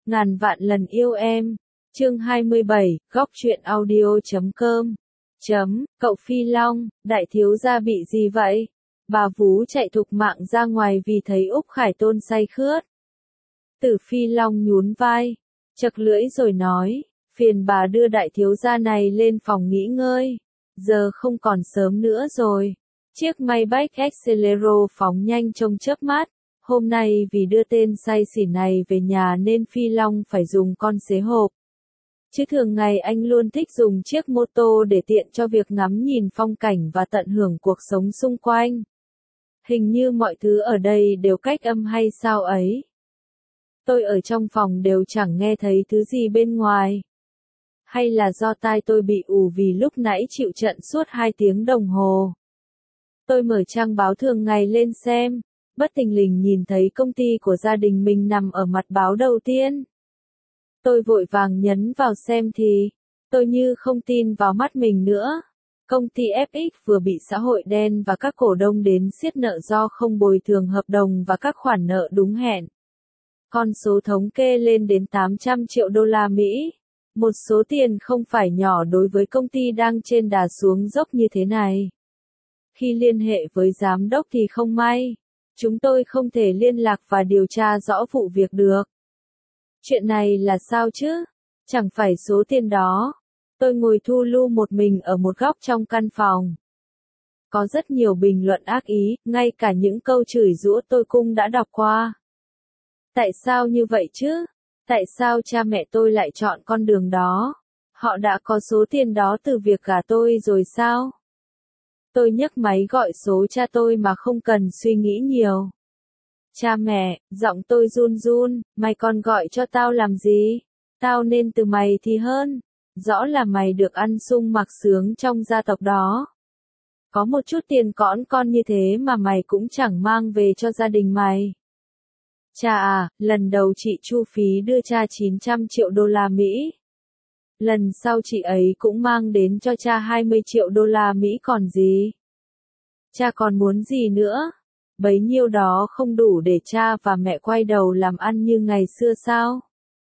ngàn vạn lần yêu em. Chương 27, góc truyện audio.com. Cậu Phi Long, đại thiếu gia bị gì vậy? Bà Vú chạy thục mạng ra ngoài vì thấy Úc Khải Tôn say khướt. Tử Phi Long nhún vai, chật lưỡi rồi nói, phiền bà đưa đại thiếu gia này lên phòng nghỉ ngơi. Giờ không còn sớm nữa rồi. Chiếc Maybach Excelero phóng nhanh trong chớp mắt. Hôm nay vì đưa tên say xỉn này về nhà nên Phi Long phải dùng con xế hộp. Chứ thường ngày anh luôn thích dùng chiếc mô tô để tiện cho việc ngắm nhìn phong cảnh và tận hưởng cuộc sống xung quanh. Hình như mọi thứ ở đây đều cách âm hay sao ấy. Tôi ở trong phòng đều chẳng nghe thấy thứ gì bên ngoài. Hay là do tai tôi bị ù vì lúc nãy chịu trận suốt 2 tiếng đồng hồ. Tôi mở trang báo thường ngày lên xem, bất thình lình nhìn thấy công ty của gia đình mình nằm ở mặt báo đầu tiên. Tôi vội vàng nhấn vào xem thì, tôi như không tin vào mắt mình nữa. Công ty FX vừa bị xã hội đen và các cổ đông đến siết nợ do không bồi thường hợp đồng và các khoản nợ đúng hẹn. Con số thống kê lên đến 800 triệu đô la Mỹ. Một số tiền không phải nhỏ đối với công ty đang trên đà xuống dốc như thế này. Khi liên hệ với giám đốc thì không may, chúng tôi không thể liên lạc và điều tra rõ vụ việc được. Chuyện này là sao chứ? Chẳng phải số tiền đó. Tôi ngồi thu lu một mình ở một góc trong căn phòng. Có rất nhiều bình luận ác ý, ngay cả những câu chửi giũa tôi cũng đã đọc qua. Tại sao như vậy chứ? Tại sao cha mẹ tôi lại chọn con đường đó? Họ đã có số tiền đó từ việc gả tôi rồi sao? Tôi nhấc máy gọi số cha tôi mà không cần suy nghĩ nhiều. Cha mẹ, giọng tôi run run, mày còn gọi cho tao làm gì? Tao nên từ mày thì hơn. Rõ là mày được ăn sung mặc sướng trong gia tộc đó. Có một chút tiền cõn con như thế mà mày cũng chẳng mang về cho gia đình mày. Cha à, lần đầu chị Chu Phí đưa cha 900 triệu đô la Mỹ. Lần sau chị ấy cũng mang đến cho cha 20 triệu đô la Mỹ còn gì. Cha còn muốn gì nữa? Bấy nhiêu đó không đủ để cha và mẹ quay đầu làm ăn như ngày xưa sao?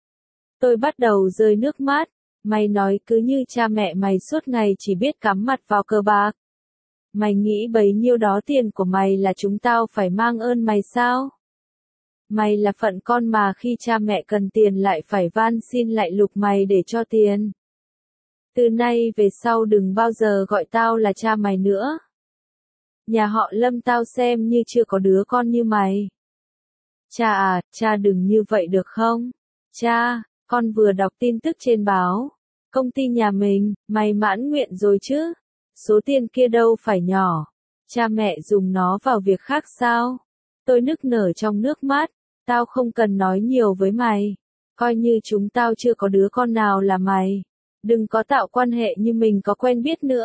Tôi bắt đầu rơi nước mắt. Mày nói cứ như cha mẹ mày suốt ngày chỉ biết cắm mặt vào cờ bạc. Mày nghĩ bấy nhiêu đó tiền của mày là chúng tao phải mang ơn mày sao? Mày là phận con mà khi cha mẹ cần tiền lại phải van xin lại lục mày để cho tiền. Từ nay về sau đừng bao giờ gọi tao là cha mày nữa. Nhà họ Lâm tao xem như chưa có đứa con như mày. Cha à, cha đừng như vậy được không? Cha, con vừa đọc tin tức trên báo. Công ty nhà mình, mày mãn nguyện rồi chứ? Số tiền kia đâu phải nhỏ. Cha mẹ dùng nó vào việc khác sao? Tôi nức nở trong nước mắt. Tao không cần nói nhiều với mày. Coi như chúng tao chưa có đứa con nào là mày. Đừng có tạo quan hệ như mình có quen biết nữa.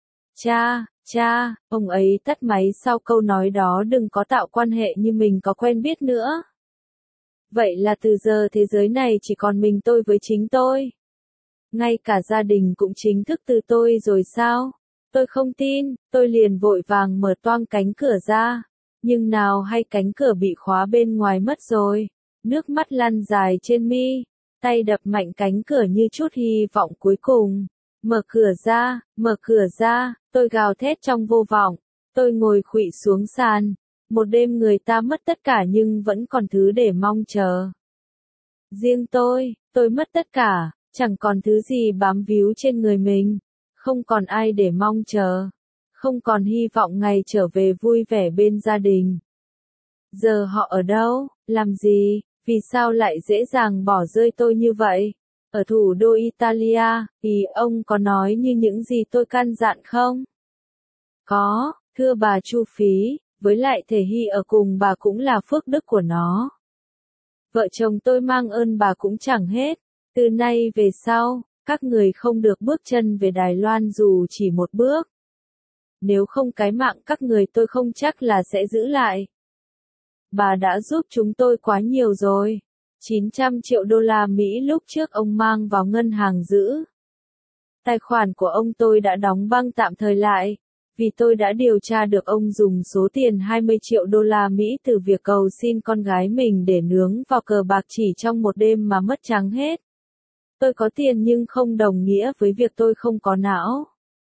Cha, ông ấy tắt máy sau câu nói đó, đừng có tạo quan hệ như mình có quen biết nữa. Vậy là từ giờ thế giới này chỉ còn mình tôi với chính tôi. Ngay cả gia đình cũng chính thức từ tôi rồi sao? Tôi không tin, tôi liền vội vàng mở toang cánh cửa ra. Nhưng nào hay cánh cửa bị khóa bên ngoài mất rồi. Nước mắt lăn dài trên mi. Tay đập mạnh cánh cửa như chút hy vọng cuối cùng. Mở cửa ra, tôi gào thét trong vô vọng. Tôi ngồi khuỵu xuống sàn. Một đêm người ta mất tất cả nhưng vẫn còn thứ để mong chờ. Riêng tôi mất tất cả, chẳng còn thứ gì bám víu trên người mình. Không còn ai để mong chờ. Không còn hy vọng ngày trở về vui vẻ bên gia đình. Giờ họ ở đâu, làm gì, vì sao lại dễ dàng bỏ rơi tôi như vậy? Ở thủ đô Italia, thì ông có nói như những gì tôi căn dặn không? Có, thưa bà Chu Phí, với lại Thể Hy ở cùng bà cũng là phước đức của nó. Vợ chồng tôi mang ơn bà cũng chẳng hết. Từ nay về sau, các người không được bước chân về Đài Loan dù chỉ một bước. Nếu không cái mạng các người tôi không chắc là sẽ giữ lại. Bà đã giúp chúng tôi quá nhiều rồi. 900 triệu đô la Mỹ lúc trước ông mang vào ngân hàng giữ. Tài khoản của ông tôi đã đóng băng tạm thời lại. Vì tôi đã điều tra được ông dùng số tiền 20 triệu đô la Mỹ từ việc cầu xin con gái mình để nướng vào cờ bạc chỉ trong một đêm mà mất trắng hết. Tôi có tiền nhưng không đồng nghĩa với việc tôi không có não.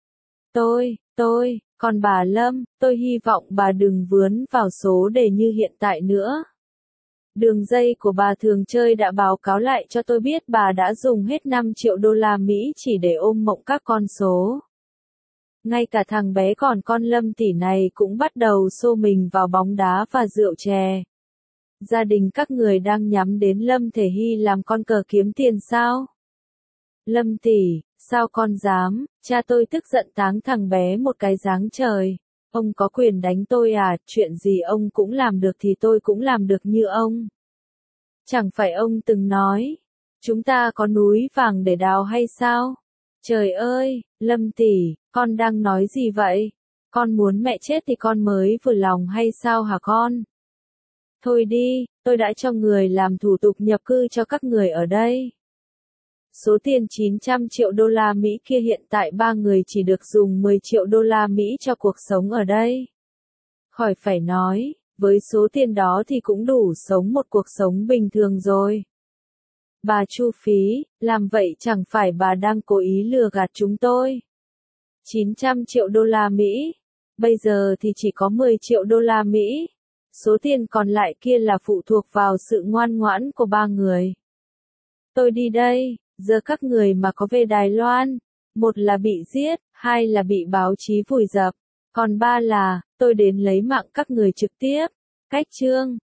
Còn bà Lâm, tôi hy vọng bà đừng vướng vào số đề như hiện tại nữa. Đường dây của bà thường chơi đã báo cáo lại cho tôi biết bà đã dùng hết 5 triệu đô la Mỹ chỉ để ôm mộng các con số. Ngay cả thằng bé còn con Lâm tỷ này cũng bắt đầu xô mình vào bóng đá và rượu chè. Gia đình các người đang nhắm đến Lâm Thể Hy làm con cờ kiếm tiền sao? Lâm tỷ, sao con dám, cha tôi tức giận táng thằng bé một cái giáng trời. Ông có quyền đánh tôi à, chuyện gì ông cũng làm được thì tôi cũng làm được như ông. Chẳng phải ông từng nói, chúng ta có núi vàng để đào hay sao? Trời ơi, Lâm tỷ, con đang nói gì vậy? Con muốn mẹ chết thì con mới vừa lòng hay sao hả con? Thôi đi, tôi đã cho người làm thủ tục nhập cư cho các người ở đây. Số tiền 900 triệu đô la Mỹ kia hiện tại ba người chỉ được dùng 10 triệu đô la Mỹ cho cuộc sống ở đây. Khỏi phải nói, với số tiền đó thì cũng đủ sống một cuộc sống bình thường rồi. Bà Chu Phí, làm vậy chẳng phải bà đang cố ý lừa gạt chúng tôi. 900 triệu đô la Mỹ, bây giờ thì chỉ có 10 triệu đô la Mỹ. Số tiền còn lại kia là phụ thuộc vào sự ngoan ngoãn của ba người. Tôi đi đây, giờ các người mà có về Đài Loan, một là bị giết, hai là bị báo chí vùi dập, còn ba là, tôi đến lấy mạng các người trực tiếp. Cách chương